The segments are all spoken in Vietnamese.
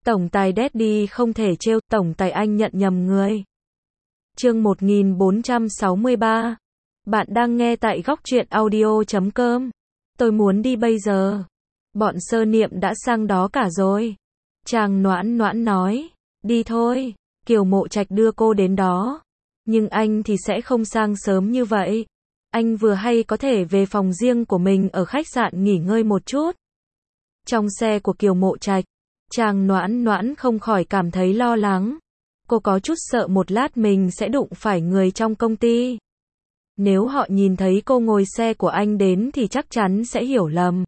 Tổng tài Daddy không thể trêu, tổng tài anh nhận nhầm người. Chương 1463. Bạn đang nghe tại góc truyện audio.com. Tôi muốn đi bây giờ. Bọn Sơ Niệm đã sang đó cả rồi. Chàng Noãn Noãn nói. Đi thôi, Kiều Mộ Trạch đưa cô đến đó. Nhưng anh thì sẽ không sang sớm như vậy. Anh vừa hay có thể về phòng riêng của mình ở khách sạn nghỉ ngơi một chút. Trong xe của Kiều Mộ Trạch, chàng Noãn Noãn không khỏi cảm thấy lo lắng. Cô có chút sợ một lát mình sẽ đụng phải người trong công ty. Nếu họ nhìn thấy cô ngồi xe của anh đến thì chắc chắn sẽ hiểu lầm.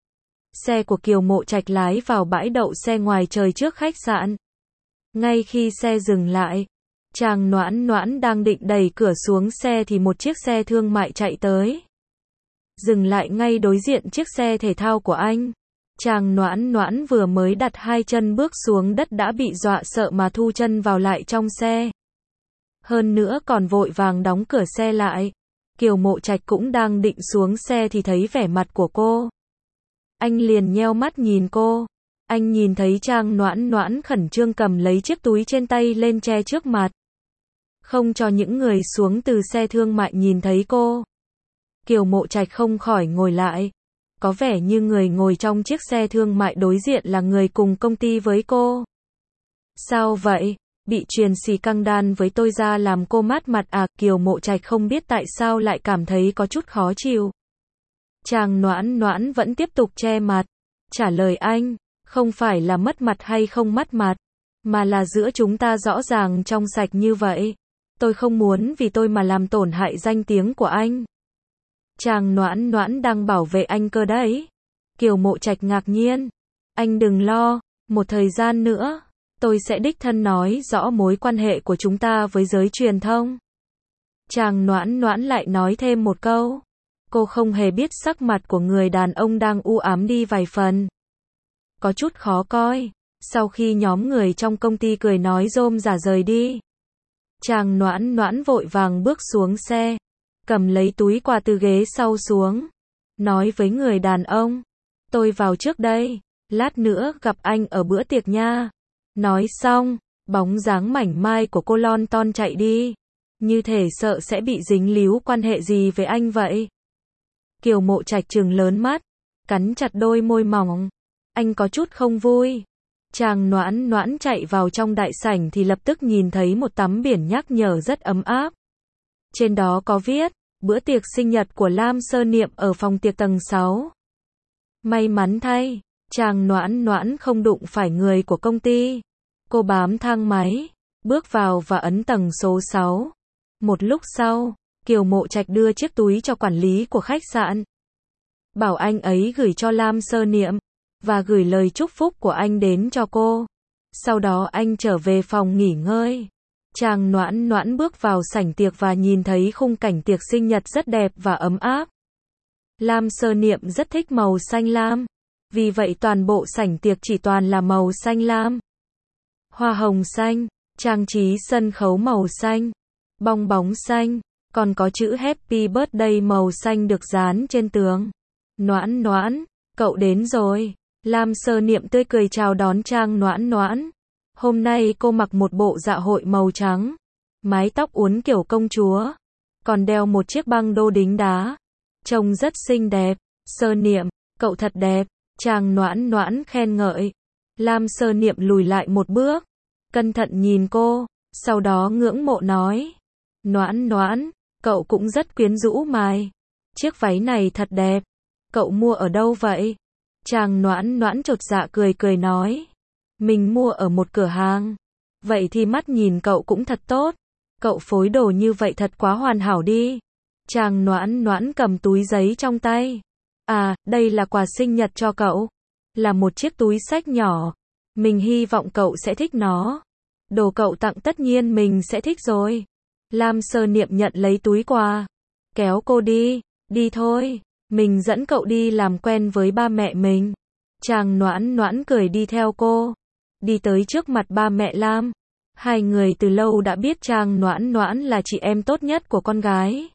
Xe của Kiều Mộ Trạch lái vào bãi đậu xe ngoài trời trước khách sạn. Ngay khi xe dừng lại, chàng Noãn Noãn đang định đẩy cửa xuống xe thì một chiếc xe thương mại chạy tới. Dừng lại ngay đối diện chiếc xe thể thao của anh. Chàng Noãn Noãn vừa mới đặt hai chân bước xuống đất đã bị dọa sợ mà thu chân vào lại trong xe. Hơn nữa còn vội vàng đóng cửa xe lại. Kiều Mộ Trạch cũng đang định xuống xe thì thấy vẻ mặt của cô. Anh liền nheo mắt nhìn cô. Anh nhìn thấy chàng Noãn Noãn khẩn trương cầm lấy chiếc túi trên tay lên che trước mặt. Không cho những người xuống từ xe thương mại nhìn thấy cô. Kiều Mộ Trạch không khỏi ngồi lại. Có vẻ như người ngồi trong chiếc xe thương mại đối diện là người cùng công ty với cô. Sao vậy? Bị truyền xì căng đan với tôi ra làm cô mát mặt à? Kiều Mộ Trạch không biết tại sao lại cảm thấy có chút khó chịu. Chàng Noãn Noãn vẫn tiếp tục che mặt. Trả lời anh, không phải là mất mặt hay không mất mặt, mà là giữa chúng ta rõ ràng trong sạch như vậy. Tôi không muốn vì tôi mà làm tổn hại danh tiếng của anh. Chàng Noãn Noãn đang bảo vệ anh cơ đấy. Kiều Mộ Trạch ngạc nhiên. Anh đừng lo, một thời gian nữa, tôi sẽ đích thân nói rõ mối quan hệ của chúng ta với giới truyền thông. Chàng Noãn Noãn lại nói thêm một câu. Cô không hề biết sắc mặt của người đàn ông đang u ám đi vài phần. Có chút khó coi. Sau khi nhóm người trong công ty cười nói rôm rả rời đi, chàng Noãn Noãn vội vàng bước xuống xe, cầm lấy túi quà từ ghế sau xuống, nói với người đàn ông, tôi vào trước đây, lát nữa gặp anh ở bữa tiệc nha. Nói xong, bóng dáng mảnh mai của cô lon ton chạy đi, như thể sợ sẽ bị dính líu quan hệ gì với anh vậy. Kiều Mộ Trạch trừng lớn mắt, cắn chặt đôi môi mỏng. Anh có chút không vui. Chàng Noãn Noãn chạy vào trong đại sảnh thì lập tức nhìn thấy một tấm biển nhắc nhở rất ấm áp. Trên đó có viết, bữa tiệc sinh nhật của Lam Sơ Niệm ở phòng tiệc tầng 6. May mắn thay, chàng Noãn Noãn không đụng phải người của công ty. Cô bám thang máy, bước vào và ấn tầng số 6. Một lúc sau, Kiều Mộ Trạch đưa chiếc túi cho quản lý của khách sạn. Bảo anh ấy gửi cho Lam Sơ Niệm, và gửi lời chúc phúc của anh đến cho cô. Sau đó anh trở về phòng nghỉ ngơi. Chàng Noãn Noãn bước vào sảnh tiệc và nhìn thấy khung cảnh tiệc sinh nhật rất đẹp và ấm áp. Lam Sơ Niệm rất thích màu xanh lam. Vì vậy toàn bộ sảnh tiệc chỉ toàn là màu xanh lam. Hoa hồng xanh, trang trí sân khấu màu xanh, bong bóng xanh, còn có chữ Happy Birthday màu xanh được dán trên tường. Noãn Noãn, cậu đến rồi. Lam Sơ Niệm tươi cười chào đón chàng Noãn Noãn. Hôm nay cô mặc một bộ dạ hội màu trắng, mái tóc uốn kiểu công chúa, còn đeo một chiếc băng đô đính đá. Trông rất xinh đẹp. Sơ Niệm, cậu thật đẹp. Chàng Noãn Noãn khen ngợi. Lam Sơ Niệm lùi lại một bước, cẩn thận nhìn cô, sau đó ngưỡng mộ nói. Noãn Noãn, cậu cũng rất quyến rũ mài. Chiếc váy này thật đẹp. Cậu mua ở đâu vậy? Chàng Noãn Noãn chột dạ cười cười nói. Mình mua ở một cửa hàng. Vậy thì mắt nhìn cậu cũng thật tốt. Cậu phối đồ như vậy thật quá hoàn hảo đi. Chàng Noãn Noãn cầm túi giấy trong tay. À, đây là quà sinh nhật cho cậu. Là một chiếc túi xách nhỏ. Mình hy vọng cậu sẽ thích nó. Đồ cậu tặng tất nhiên mình sẽ thích rồi. Lam Sơ Niệm nhận lấy túi quà. Kéo cô đi. Đi thôi. Mình dẫn cậu đi làm quen với ba mẹ mình. Chàng Noãn Noãn cười đi theo cô. Đi tới trước mặt ba mẹ Lam. Hai người từ lâu đã biết chàng Noãn Noãn là chị em tốt nhất của con gái.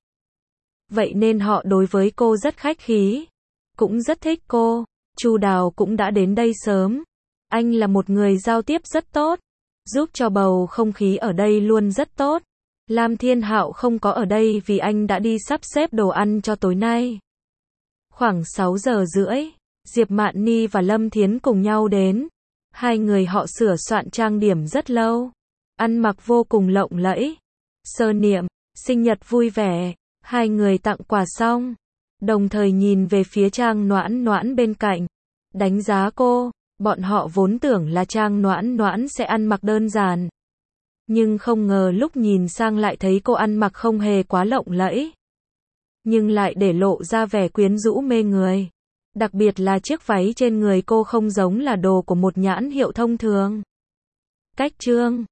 Vậy nên họ đối với cô rất khách khí. Cũng rất thích cô. Chu Đào cũng đã đến đây sớm. Anh là một người giao tiếp rất tốt, giúp cho bầu không khí ở đây luôn rất tốt. Lam Thiên Hạo không có ở đây vì anh đã đi sắp xếp đồ ăn cho tối nay. Khoảng 6 giờ rưỡi, Diệp Mạn Ni và Lâm Thiến cùng nhau đến. Hai người họ sửa soạn trang điểm rất lâu, ăn mặc vô cùng lộng lẫy. Sơ niệm, sinh nhật vui vẻ, hai người tặng quà xong, đồng thời nhìn về phía Trang Noãn Noãn bên cạnh, đánh giá cô. Bọn họ vốn tưởng là Trang Noãn Noãn sẽ ăn mặc đơn giản, nhưng không ngờ lúc nhìn sang lại thấy cô ăn mặc không hề quá lộng lẫy, nhưng lại để lộ ra vẻ quyến rũ mê người. Đặc biệt là chiếc váy trên người cô không giống là đồ của một nhãn hiệu thông thường. Cách trương